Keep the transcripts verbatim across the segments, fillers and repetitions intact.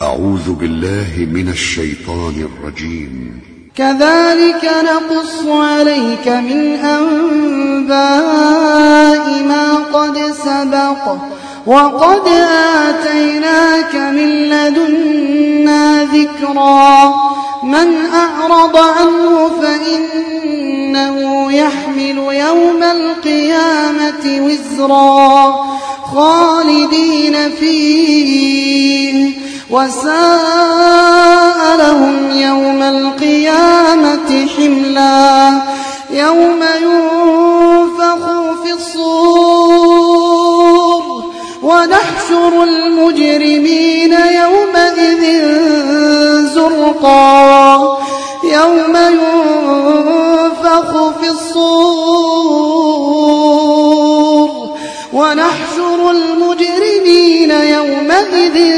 أعوذ بالله من الشيطان الرجيم. كذلك نقص عليك من أنباء ما قد سبق وقد آتيناك من لدنا ذكرا. من أعرض عنه فإنه يحمل يوم القيامة وزرا خالدين فيه وساء لهم يوم القيامة حملا. يوم ينفخ في الصور ونحشر المجرمين يومئذ زرقا. يوم ينفخ في الصور ونحشر المجرمين يومئذ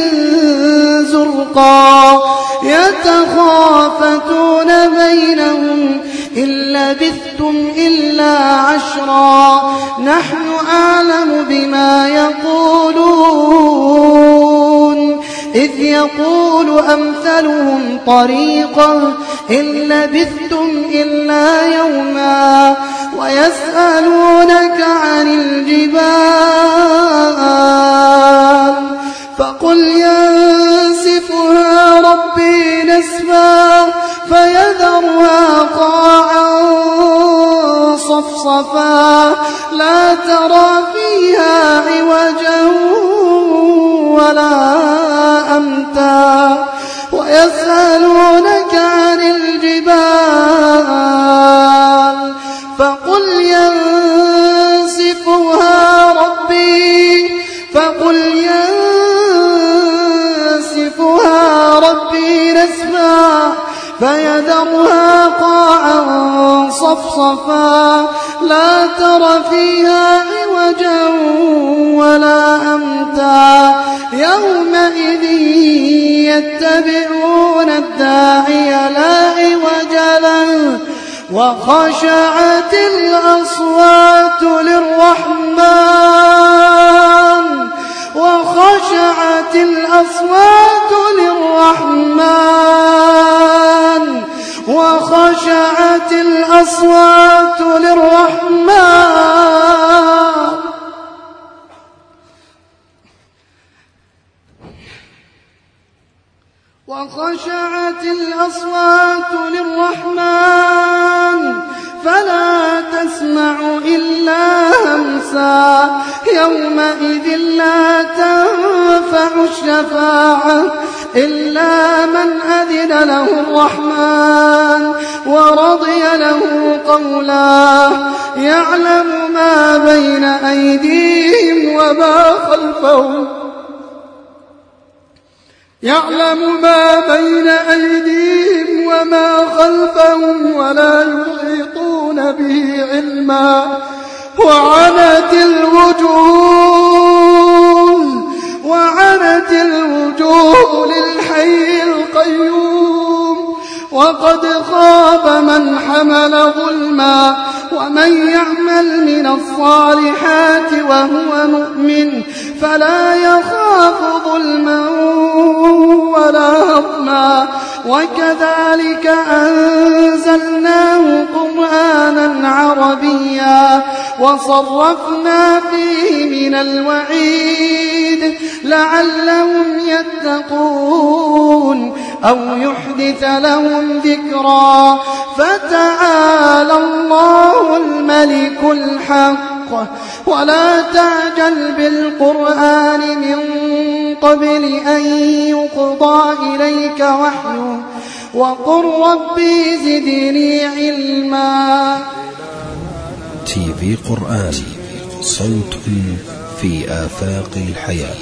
زرقا. يتخافتون بينهم إن لبثتم إلا عشرا. نحن أعلم بما يقولون إذ يقول أمثلهم طريقا إن لبثتم إلا يوما. ويسألونك عن الجبال فقل ينسفها ربي نسفا فيذرها قاعا صفصفا لا ترى فيها عوجا ولا أمتا. ويسألونك عن الجبال فقل ينسفها ربي فقل ينسفها ربي نسفا فيذرها قاعا صفصفا لا تر فيها عوجا ولا أمتا. يومئذ يتبعون الداعي لا عوج له وخشعت الأصوات للرحمن وخشعت الأصوات للرحمن وخشعت الأصوات للرحمن وخشعت الأصوات للرحمن فلا تسمع إلا همسا. يومئذ لا تنفع الشفاعة إلا من أذن له الرحمن ورضي له قولا. يعلم ما بين أيديهم وما خلفهم يعلم ما بين أيديهم وما خلفهم ولا يحيطون به علما. وعنت الوجوه وعنت الوجوه للحي القيوم وقد خاب من حمل ظلما. ومن يعمل من الصالحات وهو مؤمن فلا يخاف ظلما ولا هضما. وكذلك أنزلناه قرآنا عربيا وصرفنا فيه من الوعيد لعلهم يتقون أو يحدث لهم ذكرا. فتعالى الله الملك الحق ولا تعجل بالقرآن من قبل أن يقضى إليك وحيه وقل ربي زدني علما. تي في قرآن صوت في آفاق الحياة.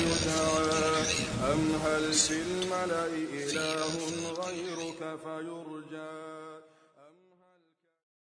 أم هل في الملأ إله غيرك فيرجى